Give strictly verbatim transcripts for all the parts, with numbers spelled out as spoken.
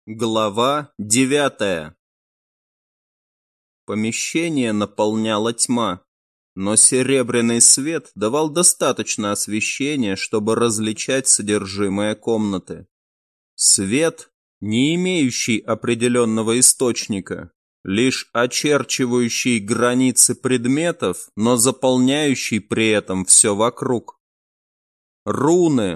Глава девятая. Помещение наполняла тьма, но серебряный свет давал достаточно освещения, чтобы различать содержимое комнаты. Свет, не имеющий определенного источника, лишь очерчивающий границы предметов, но заполняющий при этом все вокруг. Руны,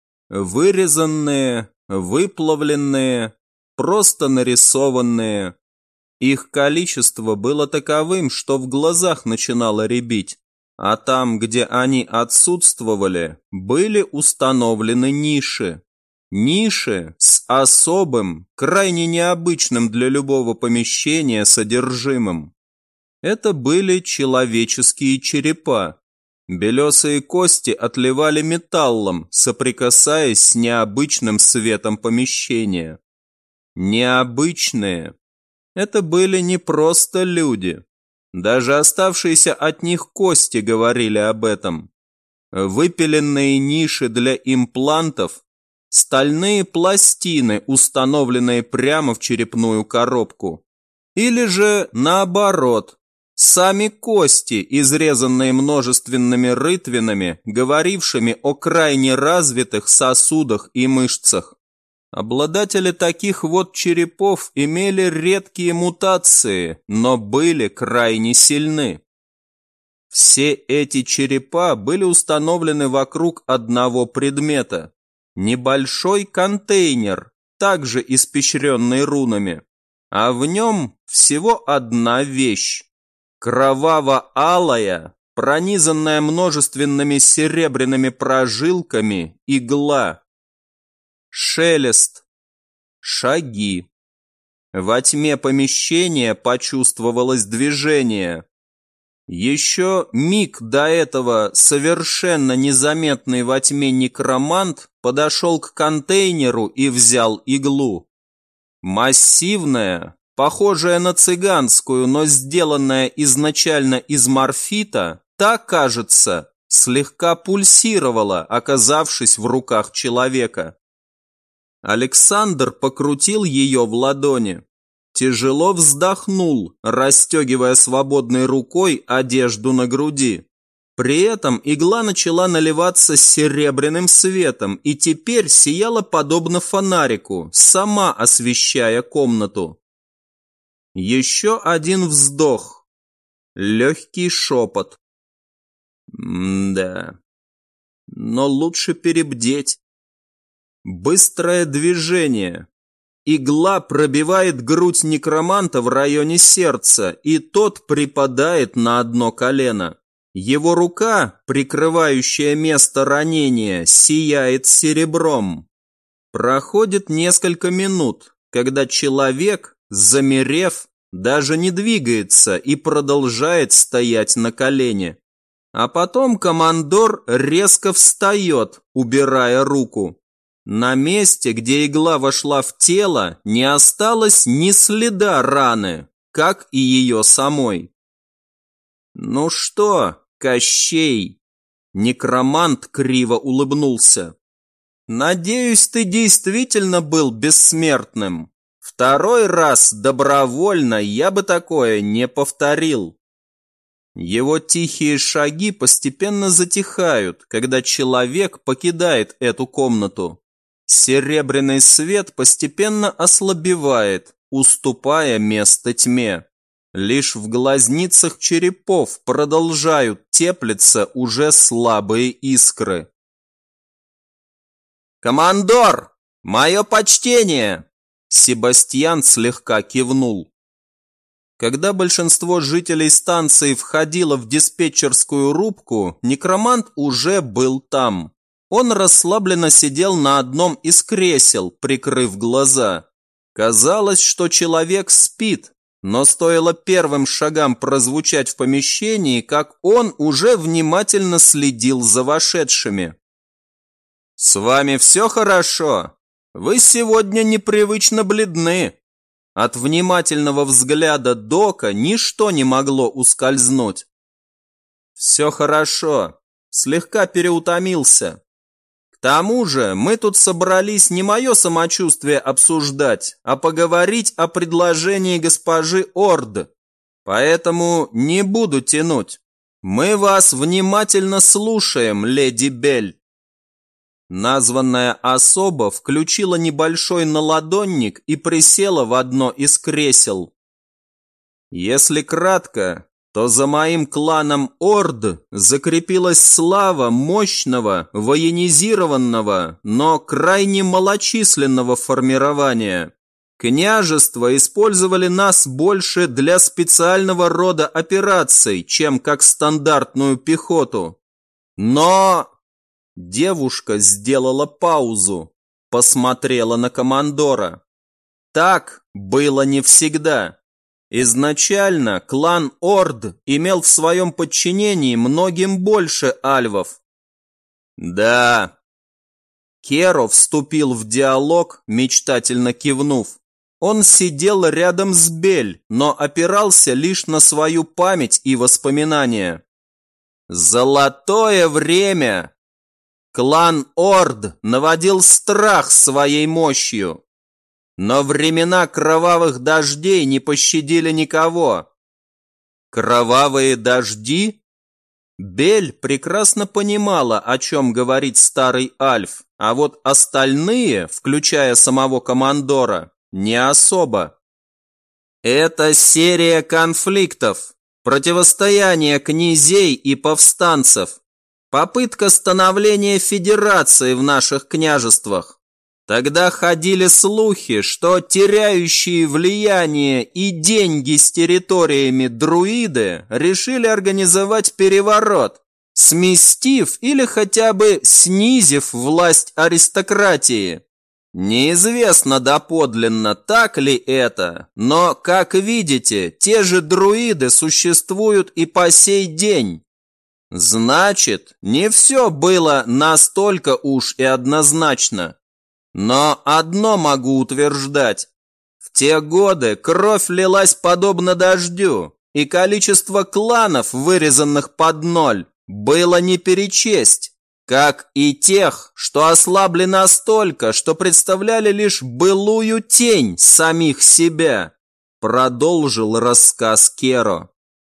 вырезанные, выплавленные, просто нарисованные. Их количество было таковым, что в глазах начинало рябить, а там, где они отсутствовали, были установлены ниши. Ниши с особым, крайне необычным для любого помещения содержимым. Это были человеческие черепа. Белесые кости отливали металлом, соприкасаясь с необычным светом помещения. Необычные. Это были не просто люди. Даже оставшиеся от них кости говорили об этом. Выпиленные ниши для имплантов, стальные пластины, установленные прямо в черепную коробку. Или же наоборот, сами кости, изрезанные множественными рытвинами, говорившими о крайне развитых сосудах и мышцах. Обладатели таких вот черепов имели редкие мутации, но были крайне сильны. Все эти черепа были установлены вокруг одного предмета. Небольшой контейнер, также испещренный рунами, а в нем всего одна вещь. Кроваво-алая, пронизанная множественными серебряными прожилками, игла. Шелест. Шаги. Во тьме помещения почувствовалось движение. Еще миг до этого совершенно незаметный во тьме некромант подошел к контейнеру и взял иглу. Массивная, похожая на цыганскую, но сделанная изначально из морфита, та, кажется, слегка пульсировала, оказавшись в руках человека. Александр покрутил ее в ладони. Тяжело вздохнул, расстегивая свободной рукой одежду на груди. При этом игла начала наливаться серебряным светом и теперь сияла подобно фонарику, сама освещая комнату. Еще один вздох. Легкий шепот. М-да. Но лучше перебдеть. Быстрое движение. Игла пробивает грудь некроманта в районе сердца, и тот припадает на одно колено. Его рука, прикрывающая место ранения, сияет серебром. Проходит несколько минут, когда человек, замерев, даже не двигается и продолжает стоять на колене. А потом командор резко встает, убирая руку. На месте, где игла вошла в тело, не осталось ни следа раны, как и ее самой. «Ну что, Кощей?» Некромант криво улыбнулся. «Надеюсь, ты действительно был бессмертным. Второй раз добровольно я бы такое не повторил». Его тихие шаги постепенно затихают, когда человек покидает эту комнату. Серебряный свет постепенно ослабевает, уступая место тьме. Лишь в глазницах черепов продолжают теплиться уже слабые искры. «Командор! Мое почтение!» Себастьян слегка кивнул. Когда большинство жителей станции входило в диспетчерскую рубку, некромант уже был там. Он расслабленно сидел на одном из кресел, прикрыв глаза. Казалось, что человек спит, но стоило первым шагам прозвучать в помещении, как он уже внимательно следил за вошедшими. «С вами все хорошо? Вы сегодня непривычно бледны». От внимательного взгляда Дока ничто не могло ускользнуть. «Все хорошо. Слегка переутомился. К тому же мы тут собрались не мое самочувствие обсуждать, а поговорить о предложении госпожи Орд. Поэтому не буду тянуть. Мы вас внимательно слушаем, леди Бель». Названная особа включила небольшой наладонник и присела в одно из кресел. Если кратко, то за моим кланом Орд закрепилась слава мощного, военизированного, но крайне малочисленного формирования. Княжества использовали нас больше для специального рода операций, чем как стандартную пехоту. Но... Девушка сделала паузу, посмотрела на командора. Так было не всегда. Изначально клан Орд имел в своем подчинении многим больше альвов. Да. Керо вступил в диалог, мечтательно кивнув. Он сидел рядом с Бель, но опирался лишь на свою память и воспоминания. Золотое время! Клан Орд наводил страх своей мощью. Но времена кровавых дождей не пощадили никого. Кровавые дожди? Бель прекрасно понимала, о чем говорит старый Альф, а вот остальные, включая самого командора, не особо. Это серия конфликтов, противостояние князей и повстанцев, попытка становления федерации в наших княжествах. Тогда ходили слухи, что теряющие влияние и деньги с территориями друиды решили организовать переворот, сместив или хотя бы снизив власть аристократии. Неизвестно доподлинно, так ли это, но, как видите, те же друиды существуют и по сей день. Значит, не все было настолько уж и однозначно. Но одно могу утверждать. В те годы кровь лилась подобно дождю, и количество кланов, вырезанных под ноль, было не перечесть, как и тех, что ослабли настолько, что представляли лишь былую тень самих себя, продолжил рассказ Керо.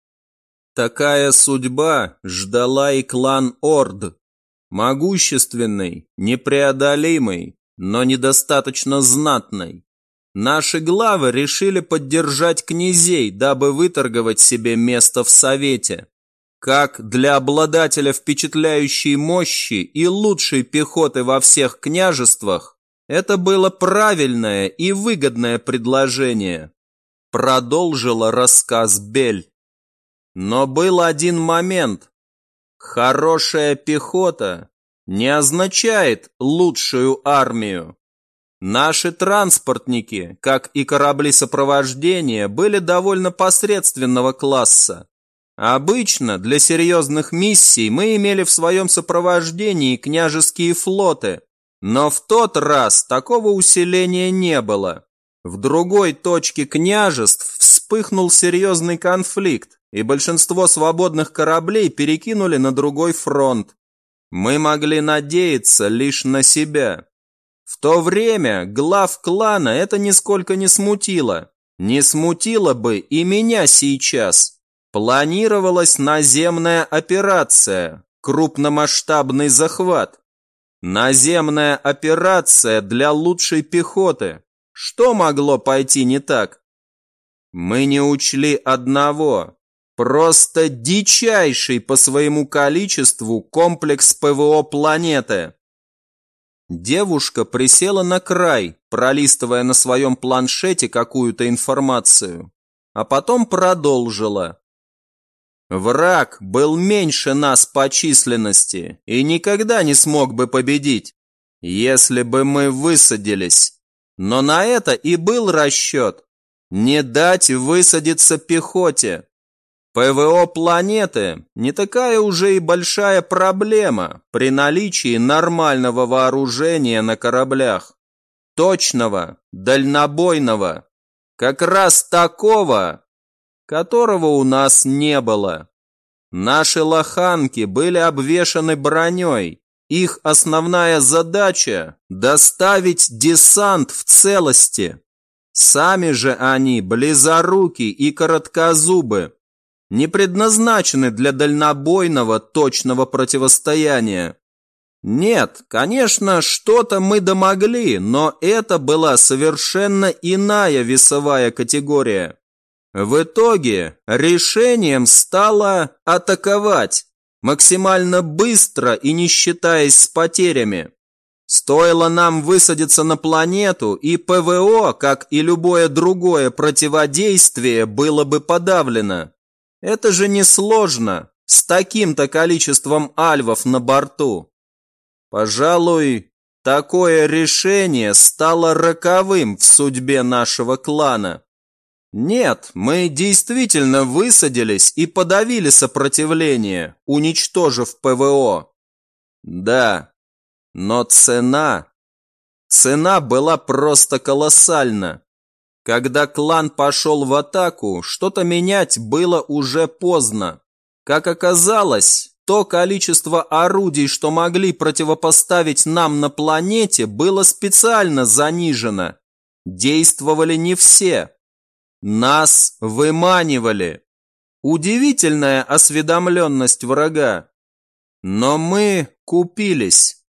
Такая судьба ждала и клан Орд, могущественный, непреодолимый, но недостаточно знатной. Наши главы решили поддержать князей, дабы выторговать себе место в совете. Как для обладателя впечатляющей мощи и лучшей пехоты во всех княжествах, это было правильное и выгодное предложение. Продолжила рассказ Бель. Но был один момент. Хорошая пехота не означает лучшую армию. Наши транспортники, как и корабли сопровождения, были довольно посредственного класса. Обычно для серьезных миссий мы имели в своем сопровождении княжеские флоты, но в тот раз такого усиления не было. В другой точке княжеств вспыхнул серьезный конфликт, и большинство свободных кораблей перекинули на другой фронт. Мы могли надеяться лишь на себя. В то время глав клана это нисколько не смутило. Не смутило бы и меня сейчас. Планировалась наземная операция, крупномасштабный захват. Наземная операция для лучшей пехоты. Что могло пойти не так? Мы не учли одного. Просто дичайший по своему количеству комплекс ПВО планеты. Девушка присела на край, пролистывая на своем планшете какую-то информацию, а потом продолжила. Враг был меньше нас по численности и никогда не смог бы победить, если бы мы высадились. Но на это и был расчет. Не дать высадиться пехоте. ПВО планеты не такая уже и большая проблема при наличии нормального вооружения на кораблях. Точного, дальнобойного, как раз такого, которого у нас не было. Наши лоханки были обвешаны броней, Их основная задача – доставить десант в целости. Сами же они близоруки и короткозубы, не предназначены для дальнобойного точного противостояния. Нет, конечно, что-то мы домогли, но это была совершенно иная весовая категория. В итоге решением стало атаковать максимально быстро и не считаясь с потерями. Стоило нам высадиться на планету, и ПВО, как и любое другое противодействие, было бы подавлено. Это же несложно, с таким-то количеством альвов на борту. Пожалуй, такое решение стало роковым в судьбе нашего клана. Нет, мы действительно высадились и подавили сопротивление, уничтожив ПВО. Да, но цена... Цена была просто колоссальна. Когда клан пошел в атаку, что-то менять было уже поздно. Как оказалось, то количество орудий, что могли противопоставить нам на планете, было специально занижено. Действовали не все. Нас выманивали. Удивительная осведомленность врага. Но мы купились.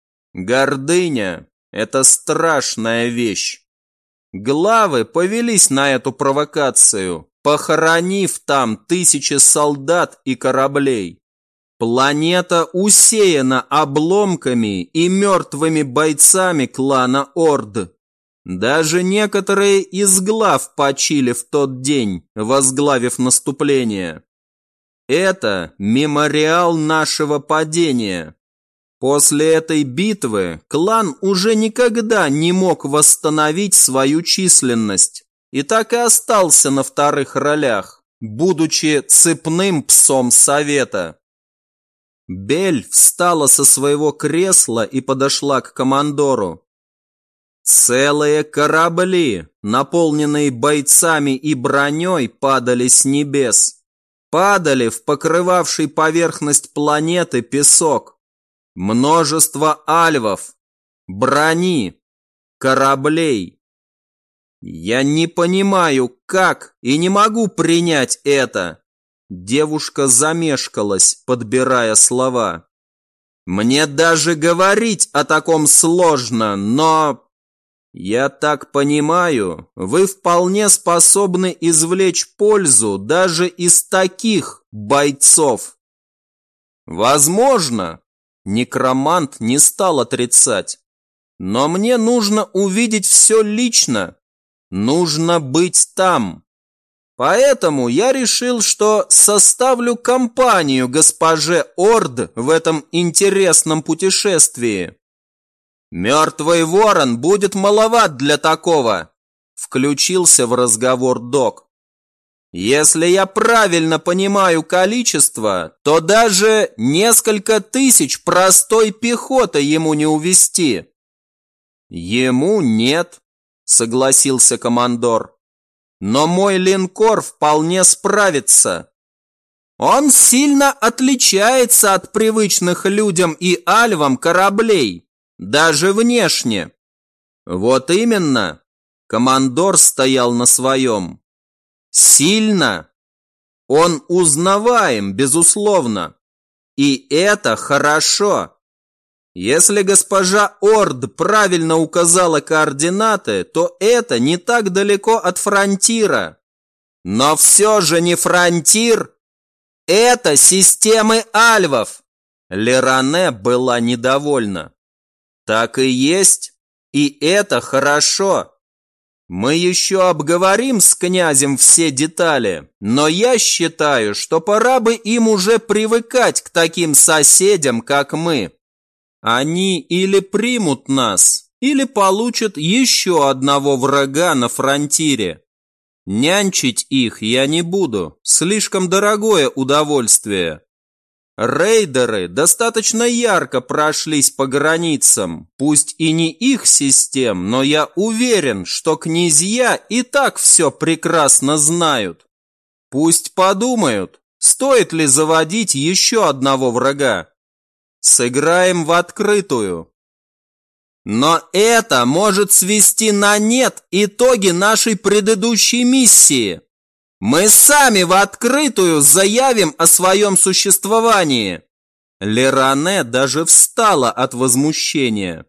Гордыня – это страшная вещь. Главы повелись на эту провокацию, похоронив там тысячи солдат и кораблей. Планета усеяна обломками и мертвыми бойцами клана Орд. Даже некоторые из глав почили в тот день, возглавив наступление. Это мемориал нашего падения. После этой битвы клан уже никогда не мог восстановить свою численность и так и остался на вторых ролях, будучи цепным псом совета. Бель встала со своего кресла и подошла к командору. Целые корабли, наполненные бойцами и броней, падали с небес. Падали в покрывавший поверхность планеты песок. Множество альвов, брони, кораблей. Я не понимаю, как, и не могу принять это. Девушка замешкалась, подбирая слова. Мне даже говорить о таком сложно, но... Я так понимаю, вы вполне способны извлечь пользу даже из таких бойцов. Возможно, некромант не стал отрицать, но мне нужно увидеть все лично, нужно быть там. Поэтому я решил, что составлю компанию госпоже Орд в этом интересном путешествии. «Мертвый ворон будет маловат для такого», – включился в разговор док. «Если я правильно понимаю количество, то даже несколько тысяч простой пехоты ему не увести». «Ему нет», – согласился командор. «Но мой линкор вполне справится. Он сильно отличается от привычных людям и альвам кораблей. Даже внешне». Вот именно, командор стоял на своем. Сильно. Он узнаваем, безусловно. И это хорошо. Если госпожа Орд правильно указала координаты, то это не так далеко от фронтира. Но все же не фронтир. Это системы альвов. Леране была недовольна. Так и есть, и это хорошо. Мы еще обговорим с князем все детали, но я считаю, что пора бы им уже привыкать к таким соседям, как мы. Они или примут нас, или получат еще одного врага на фронтире. Нянчить их я не буду, слишком дорогое удовольствие. Рейдеры достаточно ярко прошлись по границам, пусть и не их систем, но я уверен, что князья и так все прекрасно знают. Пусть подумают, стоит ли заводить еще одного врага. Сыграем в открытую. Но это может свести на нет итоги нашей предыдущей миссии. Мы сами в открытую заявим о своем существовании. Леране даже встала от возмущения.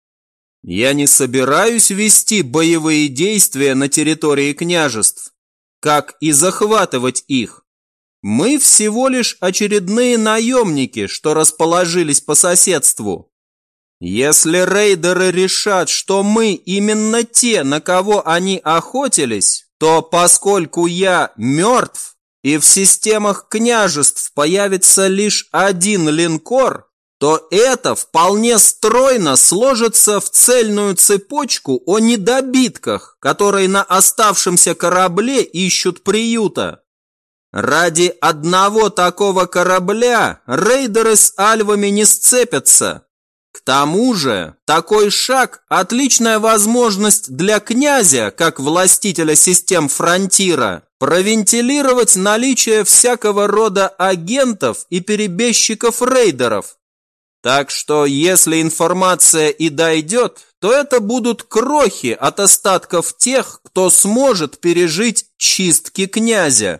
Я не собираюсь вести боевые действия на территории княжеств, как и захватывать их. Мы всего лишь очередные наемники, что расположились по соседству. Если рейдеры решат, что мы именно те, на кого они охотились, то поскольку я мертв, и в системах княжеств появится лишь один линкор, то это вполне стройно сложится в цельную цепочку о недобитках, которые на оставшемся корабле ищут приюта. Ради одного такого корабля рейдеры с альвами не сцепятся. К тому же, такой шаг – отличная возможность для князя, как властителя систем Фронтира, провентилировать наличие всякого рода агентов и перебежчиков-рейдеров. Так что, если информация и дойдет, то это будут крохи от остатков тех, кто сможет пережить чистки князя.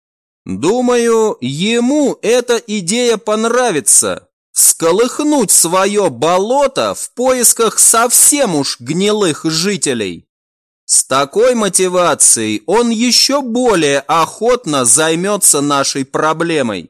Думаю, ему эта идея понравится. Всколыхнуть свое болото в поисках совсем уж гнилых жителей. С такой мотивацией он еще более охотно займется нашей проблемой.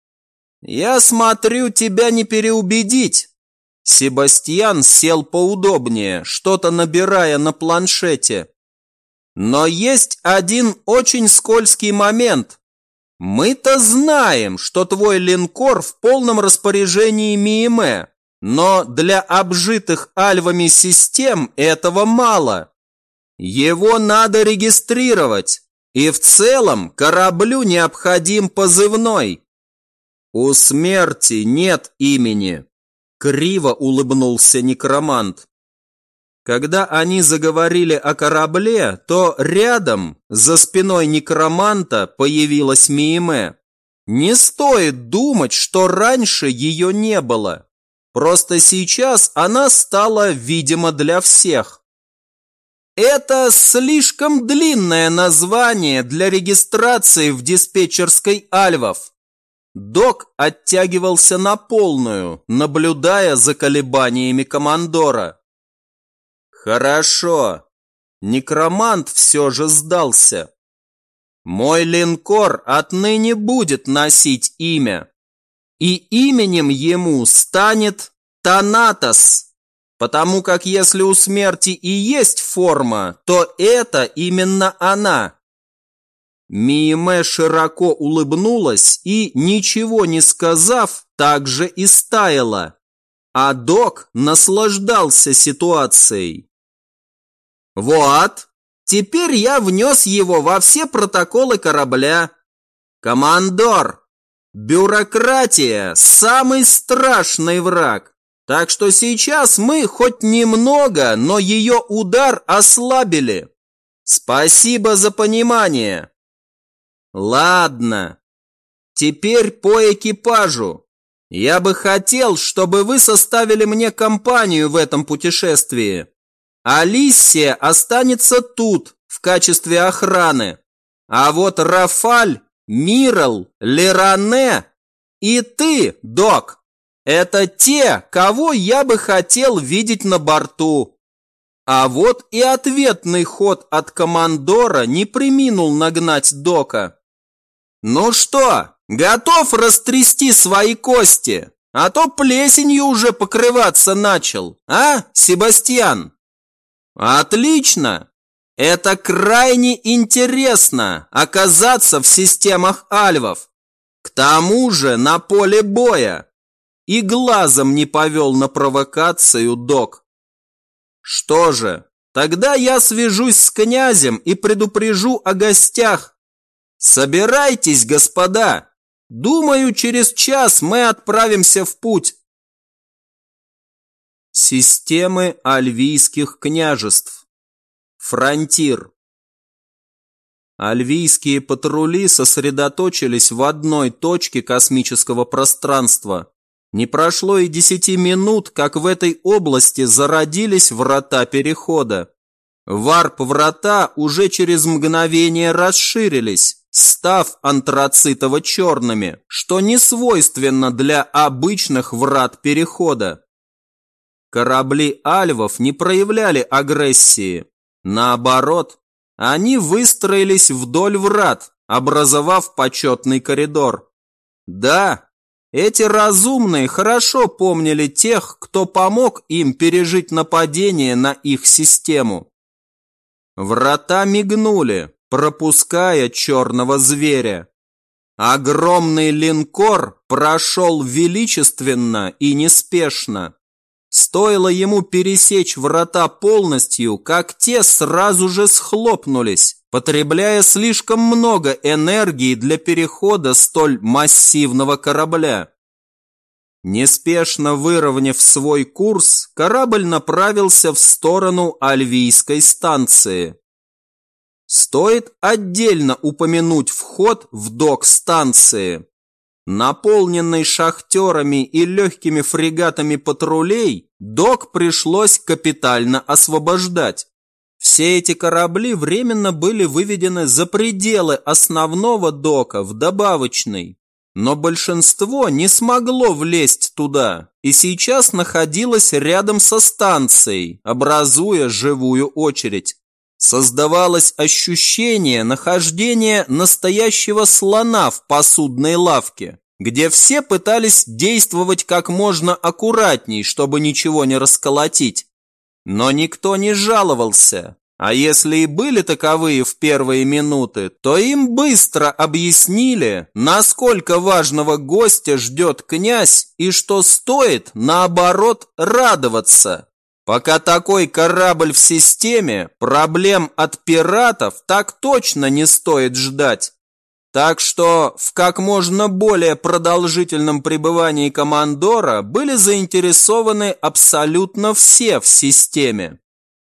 Я смотрю, тебя не переубедить. Себастьян сел поудобнее, что-то набирая на планшете. Но есть один очень скользкий момент. Мы-то знаем, что твой линкор в полном распоряжении Мииме, но для обжитых альвами систем этого мало. Его надо регистрировать, и в целом кораблю необходим позывной. У смерти нет имени, криво улыбнулся некромант. Когда они заговорили о корабле, то рядом, за спиной некроманта, появилась Мииме. Не стоит думать, что раньше ее не было. Просто сейчас она стала видима для всех. Это слишком длинное название для регистрации в диспетчерской альвов. Док оттягивался на полную, наблюдая за колебаниями командора. Хорошо. Некромант все же сдался. Мой линкор отныне будет носить имя. И именем ему станет Танатос. Потому как если у смерти и есть форма, то это именно она. Мииме широко улыбнулась и, ничего не сказав, также и стаяла. А док наслаждался ситуацией. Вот, теперь я внес его во все протоколы корабля. Командор, бюрократия – самый страшный враг. Так что сейчас мы хоть немного, но ее удар ослабили. Спасибо за понимание. Ладно, теперь по экипажу. Я бы хотел, чтобы вы составили мне компанию в этом путешествии. Алиссия останется тут в качестве охраны. А вот Рафаль, Мирал, Леране и ты, Док, это те, кого я бы хотел видеть на борту. А вот и ответный ход от командора не преминул нагнать Дока. Ну что, готов растрясти свои кости? А то плесенью уже покрываться начал, а, Себастьян? Отлично! Это крайне интересно оказаться в системах альвов. К тому же на поле боя. И глазом не повел на провокацию Док. Что же, тогда я свяжусь с князем и предупрежу о гостях. Собирайтесь, господа. Думаю, через час мы отправимся в путь. Системы альвийских княжеств. Фронтир. Альвийские патрули сосредоточились в одной точке космического пространства. Не прошло и десяти минут, как в этой области зародились врата перехода. Варп-врата уже через мгновение расширились, став антрацитово-черными, что не свойственно для обычных врат перехода. Корабли альвов не проявляли агрессии. Наоборот, они выстроились вдоль врат, образовав почетный коридор. Да, эти разумные хорошо помнили тех, кто помог им пережить нападение на их систему. Врата мигнули, пропуская черного зверя. Огромный линкор прошел величественно и неспешно. Стоило ему пересечь врата полностью, как те сразу же схлопнулись, потребляя слишком много энергии для перехода столь массивного корабля. Неспешно выровняв свой курс, корабль направился в сторону Альвийской станции. Стоит отдельно упомянуть вход в док станции. Наполненный шахтерами и легкими фрегатами патрулей, док пришлось капитально освобождать. Все эти корабли временно были выведены за пределы основного дока в добавочный, но большинство не смогло влезть туда и сейчас находилось рядом со станцией, образуя живую очередь. Создавалось ощущение нахождения настоящего слона в посудной лавке, где все пытались действовать как можно аккуратней, чтобы ничего не расколотить. Но никто не жаловался, а если и были таковые в первые минуты, то им быстро объяснили, насколько важного гостя ждет князь и что стоит, наоборот, радоваться. Пока такой корабль в системе, проблем от пиратов так точно не стоит ждать. Так что в как можно более продолжительном пребывании командора были заинтересованы абсолютно все в системе.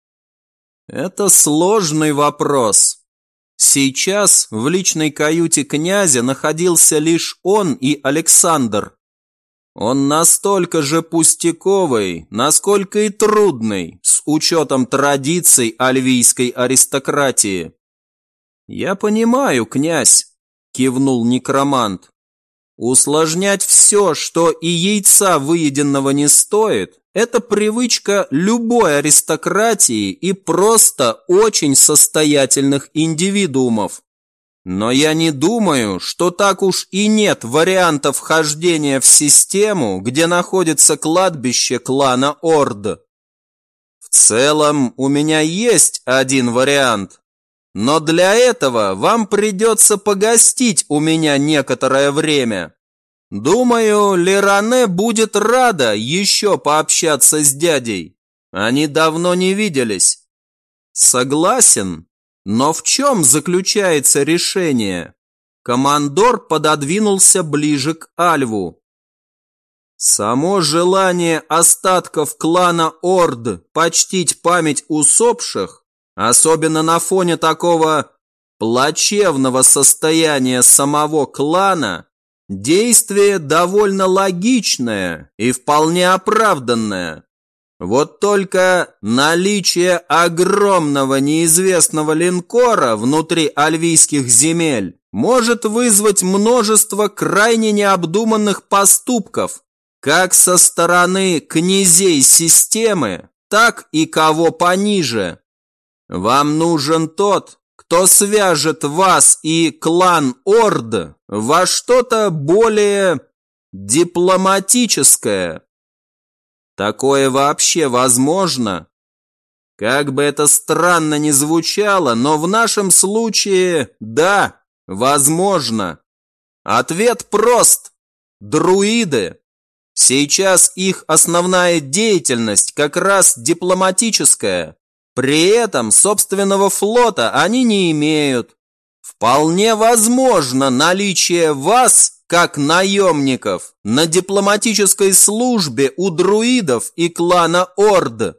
Это сложный вопрос. Сейчас в личной каюте князя находился лишь он и Александр. Он настолько же пустяковый, насколько и трудный, с учетом традиций альвийской аристократии. «Я понимаю, князь», – кивнул некромант. «Усложнять все, что и яйца выеденного не стоит, это привычка любой аристократии и просто очень состоятельных индивидуумов. Но я не думаю, что так уж и нет вариантов вхождения в систему, где находится кладбище клана Орд. В целом, у меня есть один вариант, но для этого вам придется погостить у меня некоторое время. Думаю, Леране будет рада еще пообщаться с дядей. Они давно не виделись». «Согласен. Но в чем заключается решение?» Командор пододвинулся ближе к Альву. «Само желание остатков клана Орд почтить память усопших, особенно на фоне такого плачевного состояния самого клана, действие довольно логичное и вполне оправданное. Вот только наличие огромного неизвестного линкора внутри альвийских земель может вызвать множество крайне необдуманных поступков, как со стороны князей системы, так и кого пониже. Вам нужен тот, кто свяжет вас и клан Орд во что-то более дипломатическое. Такое вообще возможно? Как бы это странно ни звучало, но в нашем случае да, возможно. Ответ прост. Друиды. Сейчас их основная деятельность как раз дипломатическая. При этом собственного флота они не имеют. Вполне возможно наличие вас, как наемников, на дипломатической службе у друидов и клана Орд.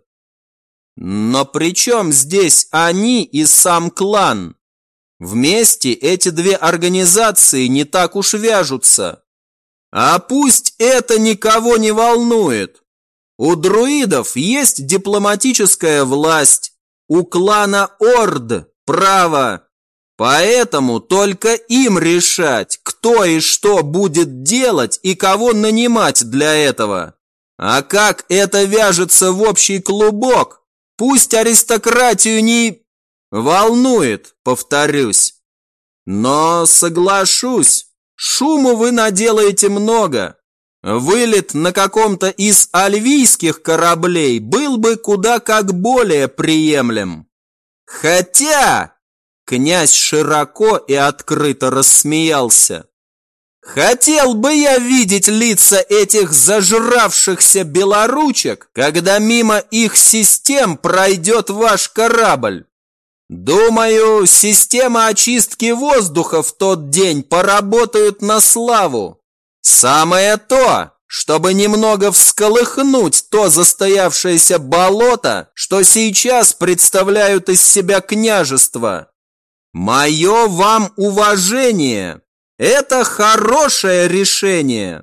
Но при чем здесь они и сам клан? Вместе эти две организации не так уж вяжутся. А пусть это никого не волнует. У друидов есть дипломатическая власть, у клана Орд право. Поэтому только им решать, кто и что будет делать и кого нанимать для этого. А как это вяжется в общий клубок, пусть аристократию не волнует, повторюсь. Но соглашусь, шуму вы наделаете много. Вылет на каком-то из альвийских кораблей был бы куда как более приемлем. Хотя... Князь широко и открыто рассмеялся. Хотел бы я видеть лица этих зажравшихся белоручек, когда мимо их систем пройдет ваш корабль. Думаю, система очистки воздуха в тот день поработают на славу. Самое то, чтобы немного всколыхнуть то застоявшееся болото, что сейчас представляют из себя княжества. Мое вам уважение. Это хорошее решение.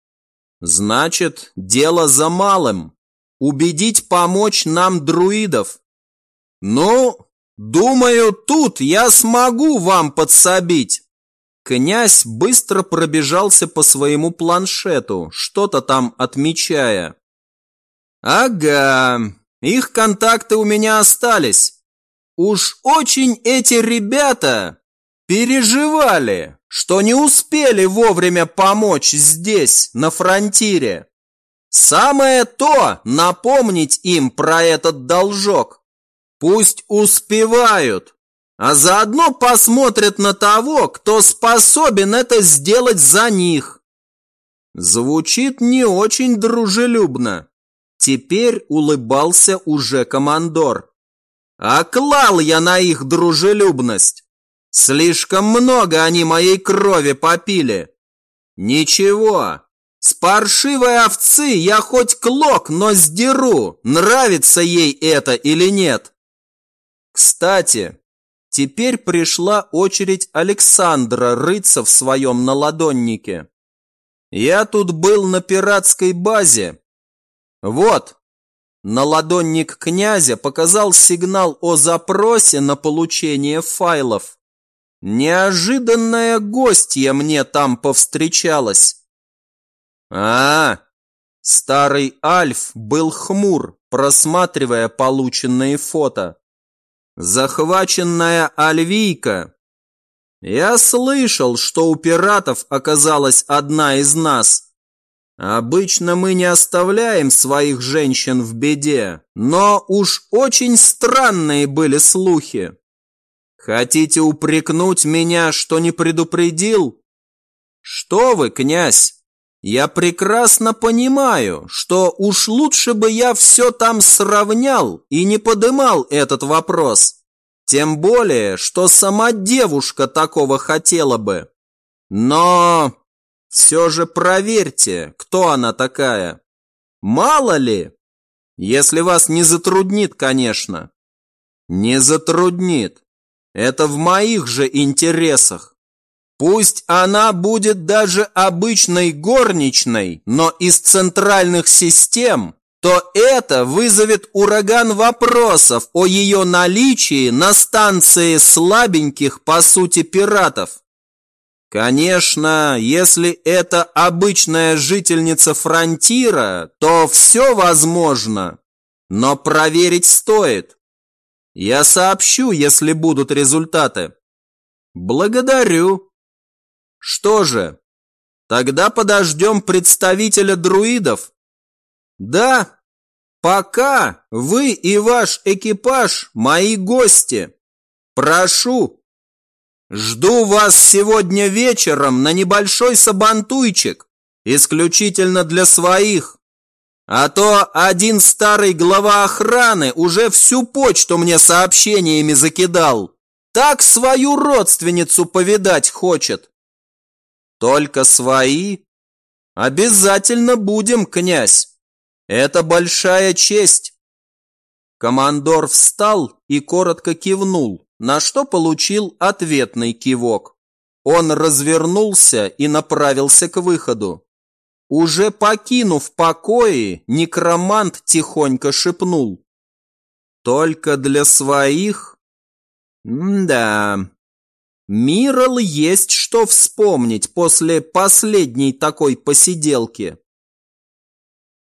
Значит, дело за малым. Убедить помочь нам друидов. Ну, думаю, тут я смогу вам подсобить. Князь быстро пробежался по своему планшету, что-то там отмечая. Ага, их контакты у меня остались. Уж очень эти ребята переживали, что не успели вовремя помочь здесь, на фронтире. Самое то напомнить им про этот должок. Пусть успевают, а заодно посмотрят на того, кто способен это сделать за них. Звучит не очень дружелюбно. Теперь улыбался уже командор. А клал я на их дружелюбность. Слишком много они моей крови попили. Ничего, с паршивой овцы я хоть клок, но сдеру, нравится ей это или нет. Кстати, теперь пришла очередь Александра рыться в своем наладоннике. Я тут был на пиратской базе. Вот. Наладонник князя показал сигнал о запросе на получение файлов. Неожиданная гостья мне там повстречалась. А, старый Альф был хмур, просматривая полученные фото. Захваченная альвийка. Я слышал, что у пиратов оказалась одна из нас. Обычно мы не оставляем своих женщин в беде, но уж очень странные были слухи. Хотите упрекнуть меня, что не предупредил? Что вы, князь, я прекрасно понимаю, что уж лучше бы я все там сравнял и не подымал этот вопрос. Тем более, что сама девушка такого хотела бы. Но... Все же проверьте, кто она такая. Мало ли, если вас не затруднит, конечно. Не затруднит. Это в моих же интересах. Пусть она будет даже обычной горничной, но из центральных систем, то это вызовет ураган вопросов о ее наличии на станции слабеньких, по сути, пиратов. Конечно, если это обычная жительница фронтира, то все возможно, но проверить стоит. Я сообщу, если будут результаты. Благодарю. Что же, тогда подождем представителя друидов. Да, пока вы и ваш экипаж мои гости. Прошу. Жду вас сегодня вечером на небольшой сабантуйчик, исключительно для своих. А то один старый глава охраны уже всю почту мне сообщениями закидал. Так свою родственницу повидать хочет. Только свои? Обязательно будем, князь. Это большая честь. Командор встал и коротко кивнул, на что получил ответный кивок. Он развернулся и направился к выходу. Уже покинув покои, некромант тихонько шепнул. Только для своих? М-да. Мирл есть что вспомнить после последней такой посиделки.